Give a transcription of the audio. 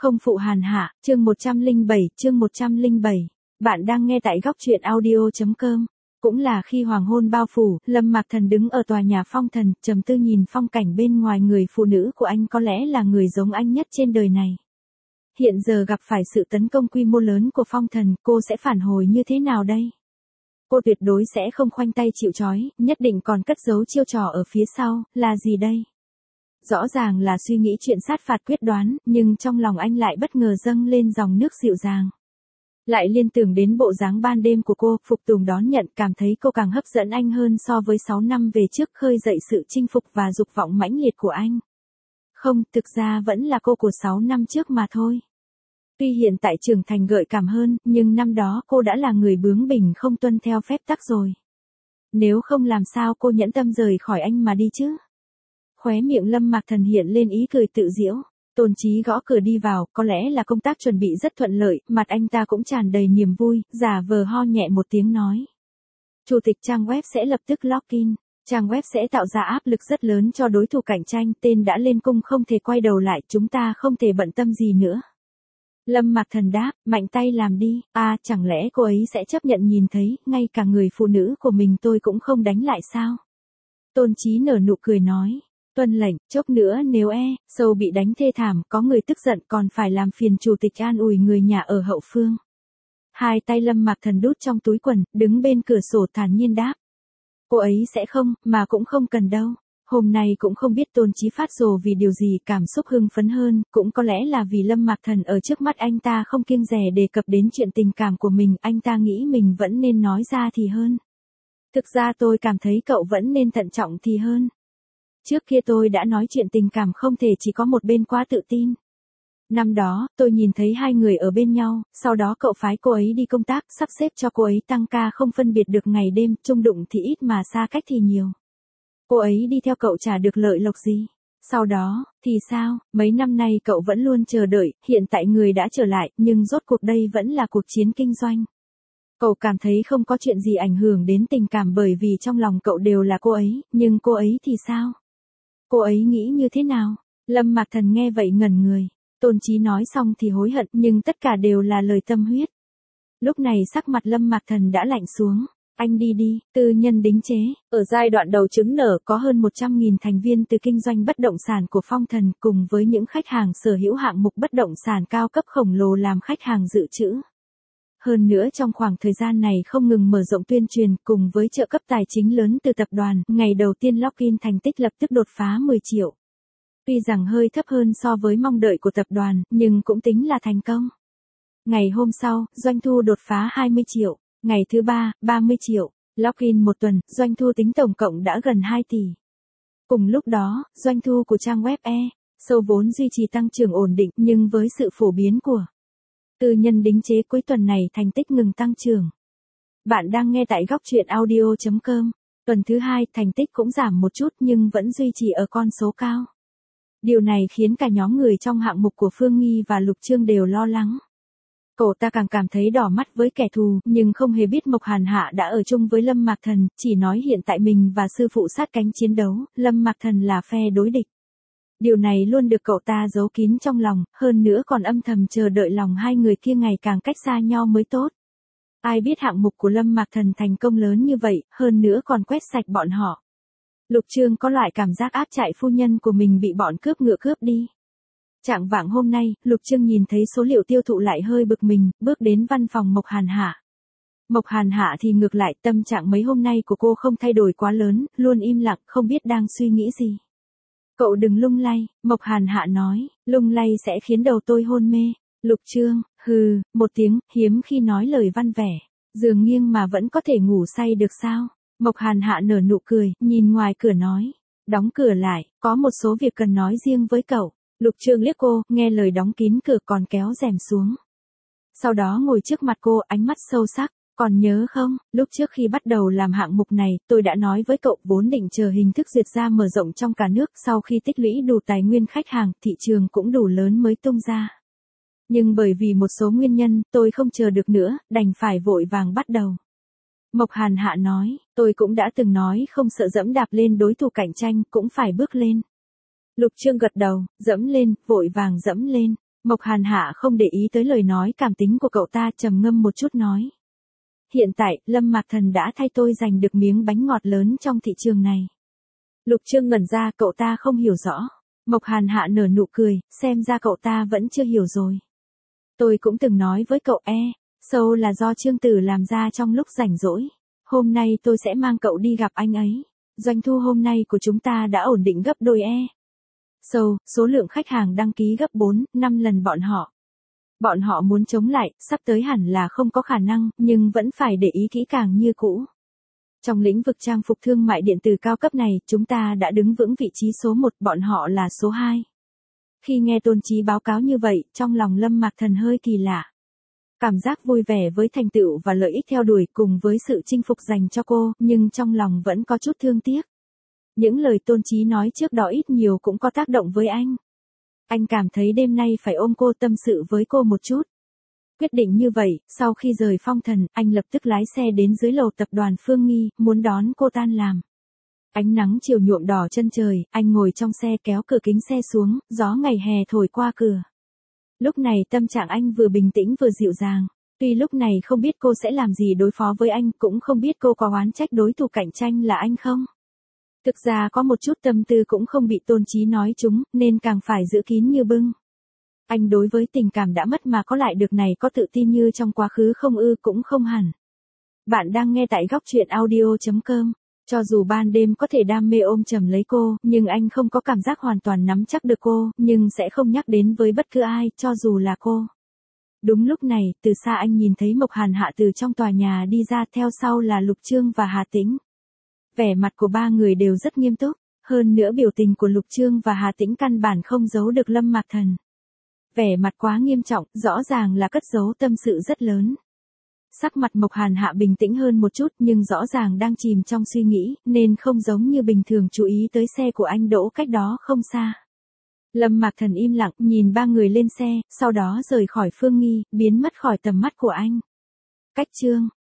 Không phụ hàn hạ, chương 107. Bạn đang nghe tại góc truyện audio.com. Cũng là khi hoàng hôn bao phủ, Lâm Mạc Thần đứng ở tòa nhà Phong Thần, trầm tư nhìn phong cảnh bên ngoài. Người phụ nữ của anh có lẽ là người giống anh nhất trên đời này. Hiện giờ gặp phải sự tấn công quy mô lớn của Phong Thần, cô sẽ phản hồi như thế nào đây? Cô tuyệt đối sẽ không khoanh tay chịu trói, nhất định còn cất giấu chiêu trò ở phía sau, là gì đây? Rõ ràng là suy nghĩ chuyện sát phạt quyết đoán, nhưng trong lòng anh lại bất ngờ dâng lên dòng nước dịu dàng. Lại liên tưởng đến bộ dáng ban đêm của cô, phục tùng đón nhận, cảm thấy cô càng hấp dẫn anh hơn so với 6 năm về trước, khơi dậy sự chinh phục và dục vọng mãnh liệt của anh. Không, thực ra vẫn là cô của 6 năm trước mà thôi. Tuy hiện tại trưởng thành gợi cảm hơn, nhưng năm đó cô đã là người bướng bỉnh không tuân theo phép tắc rồi. Nếu không làm sao cô nhẫn tâm rời khỏi anh mà đi chứ? Khóe miệng Lâm Mạc Thần hiện lên ý cười tự giễu. Tôn Chí gõ cửa đi vào, có lẽ là công tác chuẩn bị rất thuận lợi, mặt anh ta cũng tràn đầy niềm vui, giả vờ ho nhẹ một tiếng nói. Chủ tịch trang web sẽ lập tức login. Trang web sẽ tạo ra áp lực rất lớn cho đối thủ cạnh tranh, tên đã lên cung không thể quay đầu lại, chúng ta không thể bận tâm gì nữa. Lâm Mạc Thần đáp, mạnh tay làm đi, chẳng lẽ cô ấy sẽ chấp nhận nhìn thấy, ngay cả người phụ nữ của mình tôi cũng không đánh lại sao? Tôn Chí nở nụ cười nói. Tuân lệnh, chốc nữa nếu sâu bị đánh thê thảm, có người tức giận còn phải làm phiền chủ tịch an ủi người nhà ở hậu phương. Hai tay Lâm Mạc Thần đút trong túi quần, đứng bên cửa sổ thản nhiên đáp. Cô ấy sẽ không, mà cũng không cần đâu. Hôm nay cũng không biết Tôn Chí phát rồ vì điều gì, cảm xúc hưng phấn hơn, cũng có lẽ là vì Lâm Mạc Thần ở trước mắt anh ta không kiêng dè đề cập đến chuyện tình cảm của mình, anh ta nghĩ mình vẫn nên nói ra thì hơn. Thực ra tôi cảm thấy cậu vẫn nên thận trọng thì hơn. Trước kia tôi đã nói chuyện tình cảm không thể chỉ có một bên quá tự tin. Năm đó, tôi nhìn thấy hai người ở bên nhau, sau đó cậu phái cô ấy đi công tác, sắp xếp cho cô ấy tăng ca không phân biệt được ngày đêm, chung đụng thì ít mà xa cách thì nhiều. Cô ấy đi theo cậu chả được lợi lộc gì. Sau đó, thì sao, mấy năm nay cậu vẫn luôn chờ đợi, hiện tại người đã trở lại, nhưng rốt cuộc đây vẫn là cuộc chiến kinh doanh. Cậu cảm thấy không có chuyện gì ảnh hưởng đến tình cảm bởi vì trong lòng cậu đều là cô ấy, nhưng cô ấy thì sao? Cô ấy nghĩ như thế nào? Lâm Mạc Thần nghe vậy ngẩn người. Tôn Chí nói xong thì hối hận, nhưng tất cả đều là lời tâm huyết. Lúc này sắc mặt Lâm Mạc Thần đã lạnh xuống. Anh đi, tư nhân đính chế. Ở giai đoạn đầu trứng nở có hơn 100.000 thành viên từ kinh doanh bất động sản của Phong Thần cùng với những khách hàng sở hữu hạng mục bất động sản cao cấp khổng lồ làm khách hàng dự trữ. Hơn nữa trong khoảng thời gian này không ngừng mở rộng tuyên truyền cùng với trợ cấp tài chính lớn từ tập đoàn, ngày đầu tiên login thành tích lập tức đột phá 10 triệu. Tuy rằng hơi thấp hơn so với mong đợi của tập đoàn, nhưng cũng tính là thành công. Ngày hôm sau, doanh thu đột phá 20 triệu, ngày thứ ba, 30 triệu, login một tuần, doanh thu tính tổng cộng đã gần 2 tỷ. Cùng lúc đó, doanh thu của trang web sâu vốn duy trì tăng trưởng ổn định nhưng với sự phổ biến của tư nhân đính chế cuối tuần này thành tích ngừng tăng trưởng. Bạn đang nghe tại góc truyện audio.com. Tuần thứ hai thành tích cũng giảm một chút nhưng vẫn duy trì ở con số cao. Điều này khiến cả nhóm người trong hạng mục của Phương Nghi và Lục Trương đều lo lắng. Cậu ta càng cảm thấy đỏ mắt với kẻ thù, nhưng không hề biết Mộc Hàn Hạ đã ở chung với Lâm Mạc Thần, chỉ nói hiện tại mình và sư phụ sát cánh chiến đấu, Lâm Mạc Thần là phe đối địch. Điều này luôn được cậu ta giấu kín trong lòng, hơn nữa còn âm thầm chờ đợi lòng hai người kia ngày càng cách xa nhau mới tốt. Ai biết hạng mục của Lâm Mạc Thần thành công lớn như vậy, hơn nữa còn quét sạch bọn họ. Lục Trương có loại cảm giác áp trại phu nhân của mình bị bọn cướp ngựa cướp đi. Trạng vạng hôm nay, Lục Trương nhìn thấy số liệu tiêu thụ lại hơi bực mình, bước đến văn phòng Mộc Hàn Hạ. Mộc Hàn Hạ thì ngược lại, tâm trạng mấy hôm nay của cô không thay đổi quá lớn, luôn im lặng, không biết đang suy nghĩ gì. Cậu đừng lung lay, Mộc Hàn Hạ nói, lung lay sẽ khiến đầu tôi hôn mê. Lục Trương, hừ, một tiếng, hiếm khi nói lời văn vẻ. Giường nghiêng mà vẫn có thể ngủ say được sao? Mộc Hàn Hạ nở nụ cười, nhìn ngoài cửa nói. Đóng cửa lại, có một số việc cần nói riêng với cậu. Lục Trương liếc cô, nghe lời đóng kín cửa còn kéo rèm xuống. Sau đó ngồi trước mặt cô, ánh mắt sâu sắc. Còn nhớ không, lúc trước khi bắt đầu làm hạng mục này, tôi đã nói với cậu vốn định chờ hình thức duyệt ra mở rộng trong cả nước, sau khi tích lũy đủ tài nguyên khách hàng, thị trường cũng đủ lớn mới tung ra. Nhưng bởi vì một số nguyên nhân, tôi không chờ được nữa, đành phải vội vàng bắt đầu. Mộc Hàn Hạ nói, tôi cũng đã từng nói không sợ dẫm đạp lên đối thủ cạnh tranh, cũng phải bước lên. Lục Trương gật đầu, dẫm lên, vội vàng dẫm lên. Mộc Hàn Hạ không để ý tới lời nói cảm tính của cậu ta, trầm ngâm một chút nói. Hiện tại, Lâm Mạc Thần đã thay tôi giành được miếng bánh ngọt lớn trong thị trường này. Lục Trương ngẩn ra, cậu ta không hiểu rõ. Mộc Hàn Hạ nở nụ cười, xem ra cậu ta vẫn chưa hiểu rồi. Tôi cũng từng nói với cậu show là do Trương Tử làm ra trong lúc rảnh rỗi. Hôm nay tôi sẽ mang cậu đi gặp anh ấy. Doanh thu hôm nay của chúng ta đã ổn định gấp đôi show, số lượng khách hàng đăng ký gấp 4-5 lần bọn họ. Bọn họ muốn chống lại, sắp tới hẳn là không có khả năng, nhưng vẫn phải để ý kỹ càng như cũ. Trong lĩnh vực trang phục thương mại điện tử cao cấp này, chúng ta đã đứng vững vị trí số 1, bọn họ là số 2. Khi nghe Tôn Chí báo cáo như vậy, trong lòng Lâm Mạc Thần hơi kỳ lạ. Cảm giác vui vẻ với thành tựu và lợi ích theo đuổi cùng với sự chinh phục dành cho cô, nhưng trong lòng vẫn có chút thương tiếc. Những lời Tôn Chí nói trước đó ít nhiều cũng có tác động với anh. Anh cảm thấy đêm nay phải ôm cô tâm sự với cô một chút. Quyết định như vậy, sau khi rời Phong Thần, anh lập tức lái xe đến dưới lầu tập đoàn Phương Nghi, muốn đón cô tan làm. Ánh nắng chiều nhuộm đỏ chân trời, anh ngồi trong xe kéo cửa kính xe xuống, gió ngày hè thổi qua cửa. Lúc này tâm trạng anh vừa bình tĩnh vừa dịu dàng. Tuy lúc này không biết cô sẽ làm gì đối phó với anh, cũng không biết cô có oán trách đối thủ cạnh tranh là anh không. Thực ra có một chút tâm tư cũng không bị Tôn Chí nói trúng, nên càng phải giữ kín như bưng. Anh đối với tình cảm đã mất mà có lại được này có tự tin như trong quá khứ không ư, cũng không hẳn. Bạn đang nghe tại góc truyện audio.com. Cho dù ban đêm có thể đam mê ôm chầm lấy cô, nhưng anh không có cảm giác hoàn toàn nắm chắc được cô, nhưng sẽ không nhắc đến với bất cứ ai, cho dù là cô. Đúng lúc này, từ xa anh nhìn thấy Mộc Hàn Hạ từ trong tòa nhà đi ra, theo sau là Lục Trương và Hà Tĩnh. Vẻ mặt của ba người đều rất nghiêm túc, hơn nữa biểu tình của Lục Trương và Hà Tĩnh căn bản không giấu được Lâm Mạc Thần. Vẻ mặt quá nghiêm trọng, rõ ràng là cất giấu tâm sự rất lớn. Sắc mặt Mộc Hàn Hạ bình tĩnh hơn một chút, nhưng rõ ràng đang chìm trong suy nghĩ, nên không giống như bình thường chú ý tới xe của anh đỗ cách đó không xa. Lâm Mạc Thần im lặng, nhìn ba người lên xe, sau đó rời khỏi Phương Nghi, biến mất khỏi tầm mắt của anh. Cách chương